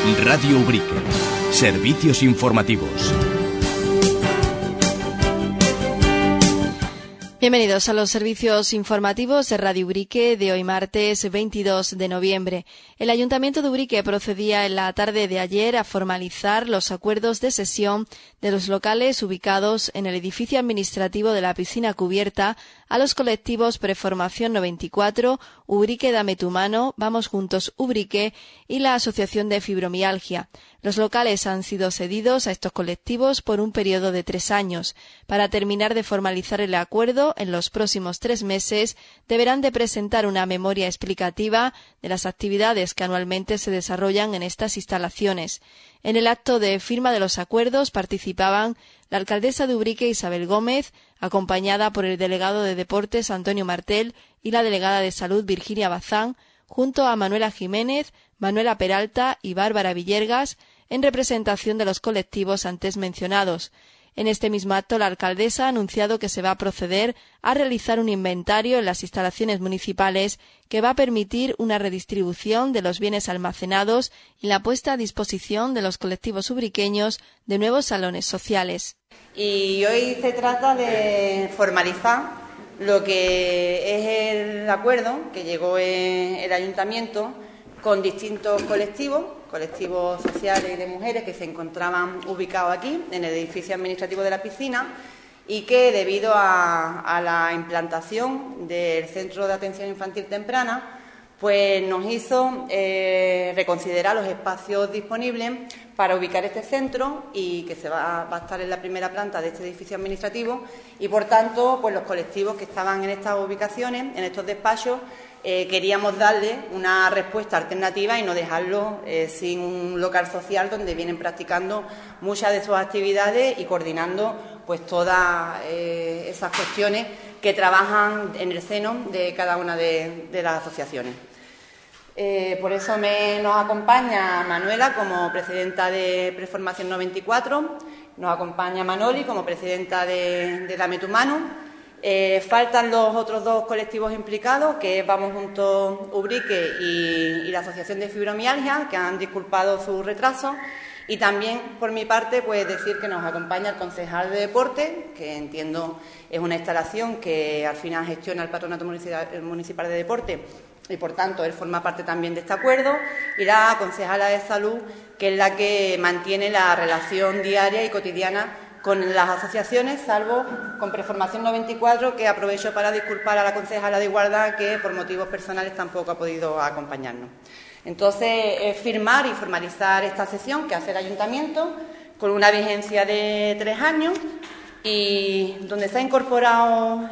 Radio Ubrique. Servicios informativos. Bienvenidos a los servicios informativos de Radio Ubrique de hoy martes 22 de noviembre. El Ayuntamiento de Ubrique procedía en la tarde de ayer a formalizar los acuerdos de cesión de los locales ubicados en el edificio administrativo de la piscina cubierta a los colectivos Preformación 94, Ubrique Dame tu Mano, Vamos Juntos Ubrique y la Asociación de Fibromialgia. Los locales han sido cedidos a estos colectivos por un periodo de 3 años. Para terminar de formalizar el acuerdo, en los próximos 3 meses deberán de presentar una memoria explicativa de las actividades que anualmente se desarrollan en estas instalaciones. En el acto de firma de los acuerdos participaban la alcaldesa de Ubrique, Isabel Gómez, acompañada por el delegado de Deportes, Antonio Martel, y la delegada de Salud, Virginia Bazán, junto a Manuela Jiménez, Manuela Peralta y Bárbara Villergas, en representación de los colectivos antes mencionados. En este mismo acto, la alcaldesa ha anunciado que se va a proceder a realizar un inventario en las instalaciones municipales que va a permitir una redistribución de los bienes almacenados y la puesta a disposición de los colectivos ubriqueños de nuevos salones sociales. Y hoy se trata de formalizar lo que es el acuerdo que llegó el Ayuntamiento con distintos colectivos sociales y de mujeres que se encontraban ubicados aquí, en el edificio administrativo de la piscina, y que debido a la implantación del Centro de Atención Infantil Temprana, pues nos hizo reconsiderar los espacios disponibles para ubicar este centro y que va a estar en la primera planta de este edificio administrativo y, por tanto, pues los colectivos que estaban en estas ubicaciones, en estos despachos, queríamos darle una respuesta alternativa y no dejarlo sin un local social donde vienen practicando muchas de sus actividades y coordinando pues todas esas cuestiones que trabajan en el seno de cada una de las asociaciones. Por eso nos acompaña Manuela como presidenta de Preformación 94, nos acompaña Manoli como presidenta de Dame tu Mano. Faltan los otros 2 colectivos implicados, que es Vamos Juntos Ubrique y la Asociación de Fibromialgia, que han disculpado su retraso. Y también, por mi parte, pues decir que nos acompaña el concejal de Deporte, que entiendo es una instalación que al final gestiona el Patronato Municipal de Deporte y, por tanto, él forma parte también de este acuerdo, y la concejala de Salud, que es la que mantiene la relación diaria y cotidiana con las asociaciones, salvo con Preformación 94, que aprovecho para disculpar a la concejala de Igualdad, que por motivos personales tampoco ha podido acompañarnos. Entonces, firmar y formalizar esta sesión que hace el Ayuntamiento con una vigencia de 3 años y donde se ha incorporado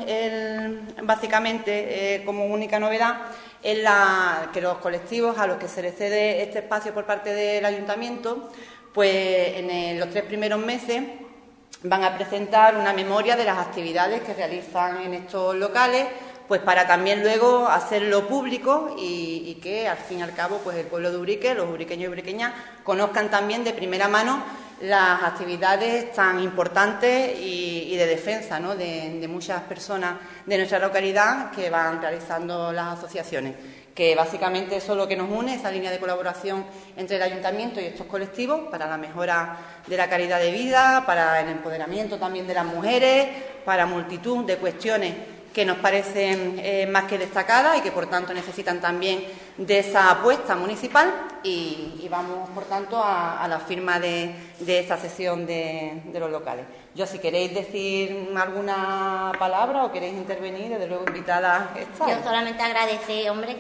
básicamente como única novedad es que los colectivos a los que se les cede este espacio por parte del Ayuntamiento, pues en los 3 primeros meses van a presentar una memoria de las actividades que realizan en estos locales, pues para también luego hacerlo público y que al fin y al cabo pues el pueblo de Ubrique, los ubriqueños y ubriqueñas, conozcan también de primera mano las actividades tan importantes y de defensa, ¿no?, de muchas personas de nuestra localidad que van realizando las asociaciones. Que básicamente eso es lo que nos une, esa línea de colaboración entre el Ayuntamiento y estos colectivos para la mejora de la calidad de vida, para el empoderamiento también de las mujeres, para multitud de cuestiones que nos parecen más que destacadas y que, por tanto, necesitan también de esa apuesta municipal y vamos, por tanto, a la firma de esta sesión de los locales. Yo, si queréis decir alguna palabra o queréis intervenir, desde luego invitada estáis. Yo solamente agradecer, hombre,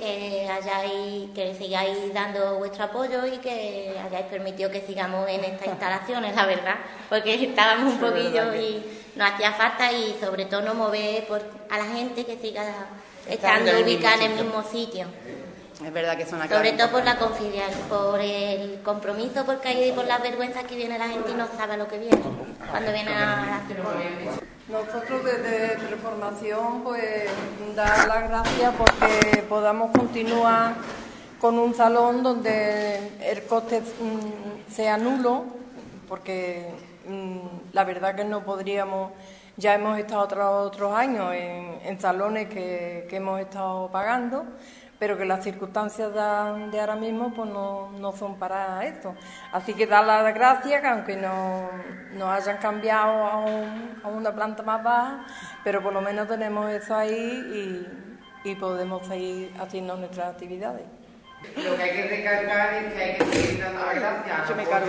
que sigáis dando vuestro apoyo y que hayáis permitido que sigamos en estas instalaciones, la verdad, porque estábamos un poquillo y nos hacía falta y sobre todo no mover a la gente que siga estando ubicada en el mismo sitio. Es verdad que es una sobre todo por la confianza, por el compromiso, porque hay por las vergüenzas que viene la gente y no sabe lo que viene cuando viene a la psicóloga. Nosotros desde Preformación pues dar las gracias porque podamos continuar con un salón donde el coste sea nulo, porque la verdad que no podríamos, ya hemos estado otros años en salones que hemos estado pagando, pero que las circunstancias de ahora mismo pues no son para esto. Así que dar las gracias, que aunque nos hayan cambiado a una planta más baja, pero por lo menos tenemos eso ahí y podemos seguir haciendo nuestras actividades. Lo que hay que recalcar es que hay que seguir dando las gracias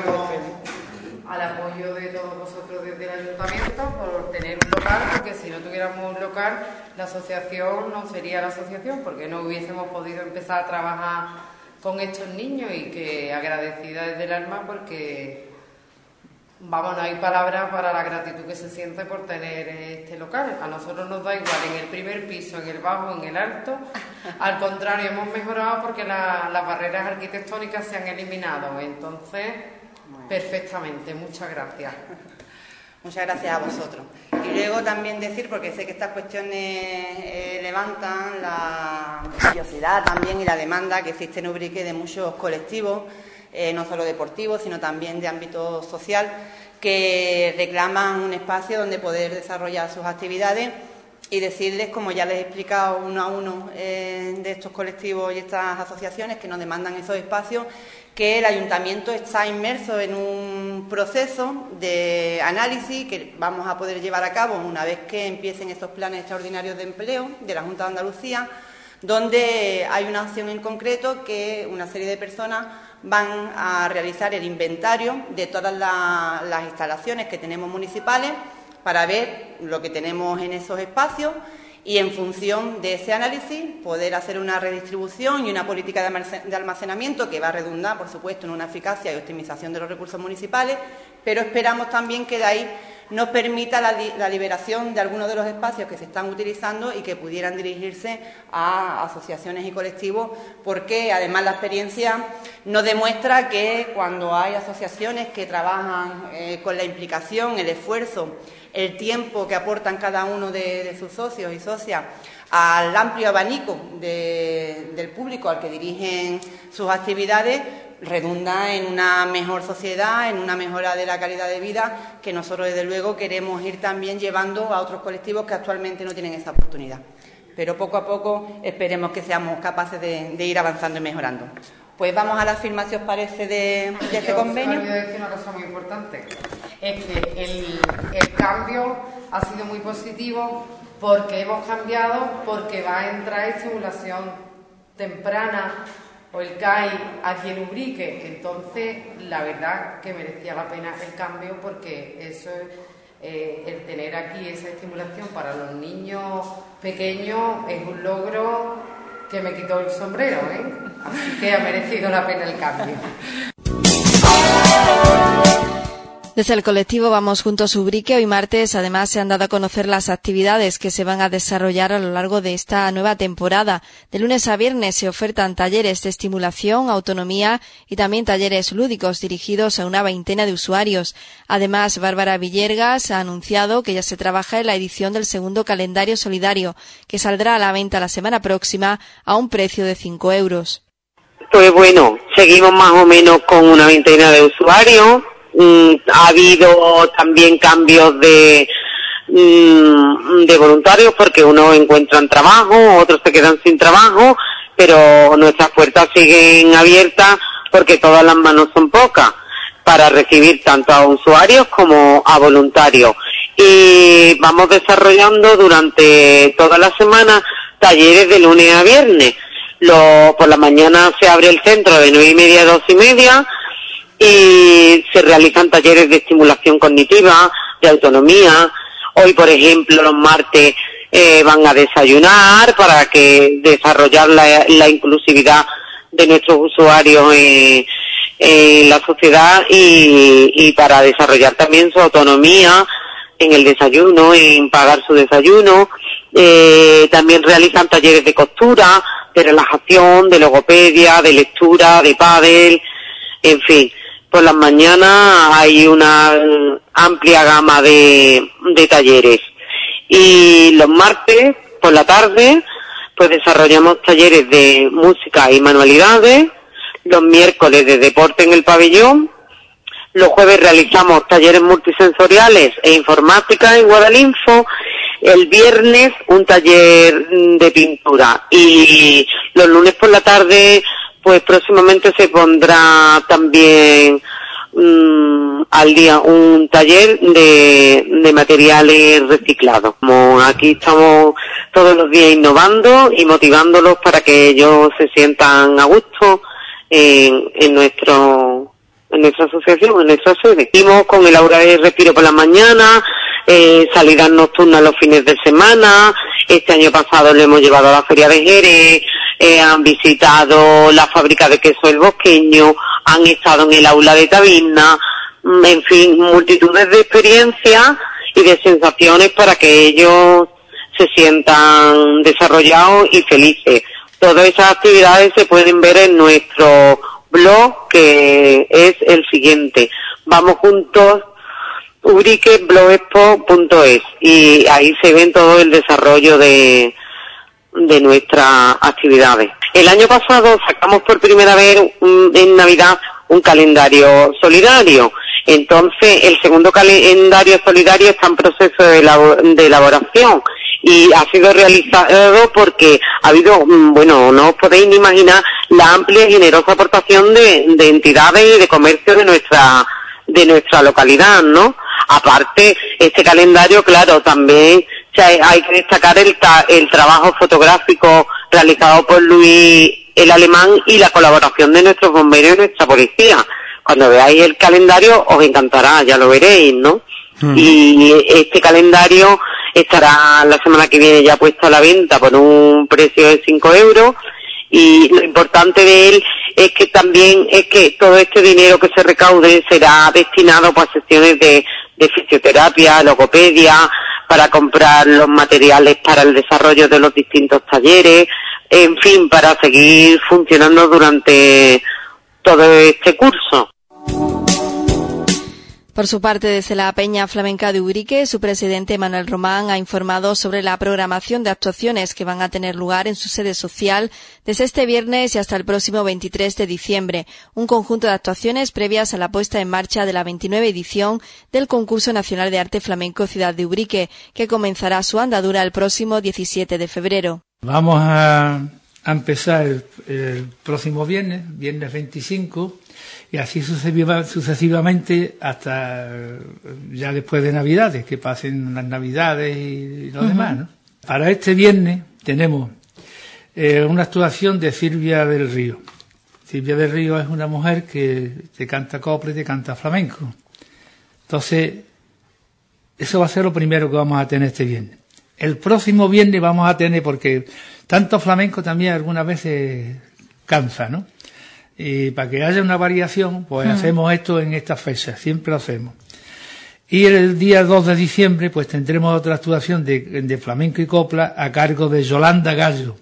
al apoyo de todos vosotros desde el ayuntamiento por tener un local, porque si no tuviéramos un local, la asociación no sería la asociación, porque no hubiésemos podido empezar a trabajar con estos niños, y que agradecida desde el alma, porque vamos, no hay palabras para la gratitud que se siente por tener este local. A nosotros nos da igual en el primer piso, en el bajo, en el alto. Al contrario, hemos mejorado porque las barreras arquitectónicas se han eliminado. Entonces, perfectamente, muchas gracias. Muchas gracias a vosotros. Y luego también decir, porque sé que estas cuestiones levantan la curiosidad también y la demanda que existe en Ubrique de muchos colectivos, no solo deportivos, sino también de ámbito social, que reclaman un espacio donde poder desarrollar sus actividades, y decirles, como ya les he explicado uno a uno de estos colectivos y estas asociaciones que nos demandan esos espacios, que el ayuntamiento está inmerso en un proceso de análisis que vamos a poder llevar a cabo una vez que empiecen estos planes extraordinarios de empleo de la Junta de Andalucía, donde hay una acción en concreto que una serie de personas van a realizar el inventario de todas las instalaciones que tenemos municipales para ver lo que tenemos en esos espacios y, en función de ese análisis, poder hacer una redistribución y una política de almacenamiento que va a redundar, por supuesto, en una eficacia y optimización de los recursos municipales, pero esperamos también que de ahí nos permita la liberación de algunos de los espacios que se están utilizando y que pudieran dirigirse a asociaciones y colectivos, porque además la experiencia nos demuestra que cuando hay asociaciones que trabajan con la implicación, el esfuerzo, el tiempo que aportan cada uno de sus socios y socias al amplio abanico del público al que dirigen sus actividades, redunda en una mejor sociedad, en una mejora de la calidad de vida, que nosotros desde luego queremos ir también llevando a otros colectivos que actualmente no tienen esa oportunidad. Pero poco a poco esperemos que seamos capaces de ir avanzando y mejorando. Pues vamos a la firma, si os parece, de este convenio. Voy a decir una cosa muy importante. Es que el cambio ha sido muy positivo, porque hemos cambiado, porque va a entrar estimulación temprana o el CAI aquí en Ubrique. Entonces, la verdad que merecía la pena el cambio, porque eso es, el tener aquí esa estimulación para los niños pequeños es un logro que me quitó el sombrero, Así que ha merecido la pena el cambio. Desde el colectivo Vamos Juntos Ubrique, hoy martes, además, se han dado a conocer las actividades que se van a desarrollar a lo largo de esta nueva temporada. De lunes a viernes se ofertan talleres de estimulación, autonomía y también talleres lúdicos dirigidos a una veintena de usuarios. Además, Bárbara Villergas ha anunciado que ya se trabaja en la edición del segundo calendario solidario, que saldrá a la venta la semana próxima a un precio de 5 euros. Pues bueno, seguimos más o menos con una veintena de usuarios. Ha habido también cambios de voluntarios, porque unos encuentran trabajo, otros se quedan sin trabajo, pero nuestras puertas siguen abiertas porque todas las manos son pocas para recibir tanto a usuarios como a voluntarios. Y vamos desarrollando durante toda la semana talleres de lunes a viernes. Por la mañana se abre el centro de 9:30 a 2:30, y se realizan talleres de estimulación cognitiva, de autonomía. Hoy, por ejemplo, los martes van a desayunar para desarrollar la inclusividad de nuestros usuarios en la sociedad, y para desarrollar también su autonomía en el desayuno, en pagar su desayuno. También realizan talleres de costura, de relajación, de logopedia, de lectura, de pádel, en fin. Por las mañanas hay una amplia gama de talleres. Y los martes, por la tarde, pues desarrollamos talleres de música y manualidades. Los miércoles de deporte en el pabellón. Los jueves realizamos talleres multisensoriales e informática en Guadalinfo. El viernes un taller de pintura y los lunes por la tarde pues próximamente se pondrá también al día un taller de materiales reciclados. Como aquí estamos todos los días innovando y motivándolos para que ellos se sientan a gusto en nuestra asociación, en nuestra sede. Seguimos con el aura de respiro por la mañana, salidas nocturnas los fines de semana. Este año pasado le hemos llevado a la Feria de Jerez, han visitado la fábrica de queso El Bosqueño, han estado en el aula de Taberna, en fin, multitudes de experiencias y de sensaciones para que ellos se sientan desarrollados y felices. Todas esas actividades se pueden ver en nuestro blog, que es el siguiente: Vamos Juntos ubriqueblogexpo.es, y ahí se ven todo el desarrollo de nuestras actividades. El año pasado sacamos por primera vez en Navidad un calendario solidario. Entonces el segundo calendario solidario está en proceso de elaboración y ha sido realizado porque ha habido, bueno, no os podéis ni imaginar la amplia y generosa aportación de entidades y de comercios de nuestra localidad, ¿no? Aparte, este calendario, claro, también hay que destacar el trabajo fotográfico realizado por Luis el Alemán y la colaboración de nuestros bomberos y nuestra policía. Cuando veáis el calendario os encantará, ya lo veréis, ¿no? Y este calendario estará la semana que viene ya puesto a la venta por un precio de 5 euros, y lo importante de él es que también todo este dinero que se recaude será destinado para sesiones de fisioterapia, logopedia, para comprar los materiales para el desarrollo de los distintos talleres, en fin, para seguir funcionando durante todo este curso. Por su parte, desde la Peña Flamenca de Ubrique, su presidente Manuel Román ha informado sobre la programación de actuaciones que van a tener lugar en su sede social desde este viernes y hasta el próximo 23 de diciembre, un conjunto de actuaciones previas a la puesta en marcha de la 29 edición del Concurso Nacional de Arte Flamenco Ciudad de Ubrique, que comenzará su andadura el próximo 17 de febrero. Vamos a empezar el próximo viernes 25, y así sucesivamente hasta ya después de Navidades, que pasen las Navidades y lo demás, ¿no? Para este viernes tenemos una actuación de Silvia del Río. Silvia del Río es una mujer que te canta copla y te canta flamenco. Entonces, eso va a ser lo primero que vamos a tener este viernes. El próximo viernes vamos a tener, porque tanto flamenco también algunas veces cansa, ¿no? Y para que haya una variación, pues hacemos esto en estas fechas, siempre lo hacemos. Y el día 2 de diciembre, pues tendremos otra actuación de flamenco y copla a cargo de Yolanda Gallo.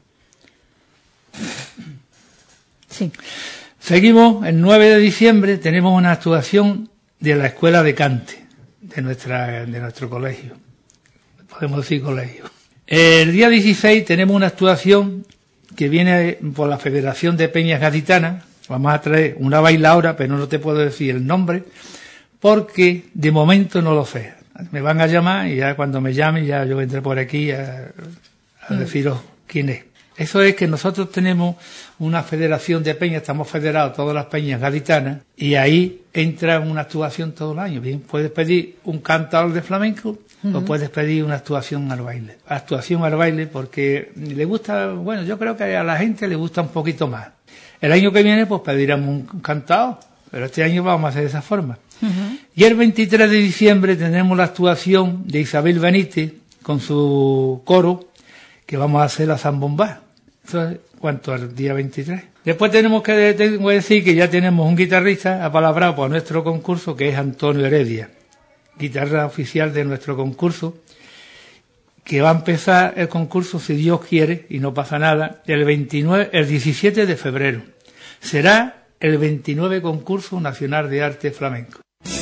Sí. Seguimos, el 9 de diciembre tenemos una actuación de la Escuela de Cante, de nuestro colegio. Podemos decir colegio. El día 16 tenemos una actuación que viene por la Federación de Peñas Gaditanas. Vamos a traer una bailaora, pero no te puedo decir el nombre, porque de momento no lo sé. Me van a llamar y ya cuando me llamen ya yo vendré por aquí a deciros quién es. Eso es que nosotros tenemos una federación de peñas, estamos federados todas las peñas gaditanas, y ahí entra una actuación todo el año. Bien, puedes pedir un cantador de flamenco o puedes pedir una actuación al baile. Actuación al baile porque le gusta, bueno, yo creo que a la gente le gusta un poquito más. El año que viene pues pediremos un cantado, pero este año vamos a hacer de esa forma. Y el 23 de diciembre tendremos la actuación de Isabel Benítez con su coro, que vamos a hacer la zambombá. Eso es cuanto al día 23. Después tengo que decir que ya tenemos un guitarrista apalabrado para nuestro concurso, que es Antonio Heredia, guitarra oficial de nuestro concurso, que va a empezar el concurso, si Dios quiere, y no pasa nada, el 17 de febrero. Será el 29 Concurso Nacional de Arte Flamenco.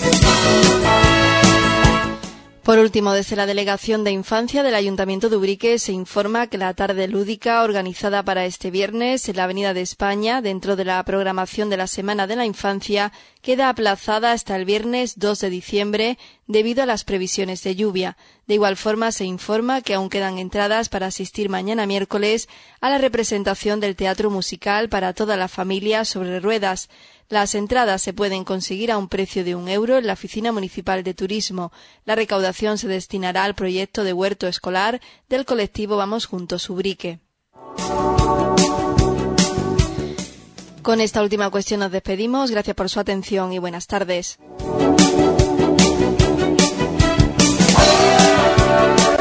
Por último, desde la Delegación de Infancia del Ayuntamiento de Ubrique se informa que la tarde lúdica organizada para este viernes en la Avenida de España, dentro de la programación de la Semana de la Infancia, queda aplazada hasta el viernes 2 de diciembre debido a las previsiones de lluvia. De igual forma, se informa que aún quedan entradas para asistir mañana miércoles a la representación del teatro musical para toda la familia sobre ruedas. Las entradas se pueden conseguir a un precio de €1 en la Oficina Municipal de Turismo. La recaudación se destinará al proyecto de huerto escolar del colectivo Vamos Juntos Ubrique. Con esta última cuestión nos despedimos. Gracias por su atención y buenas tardes.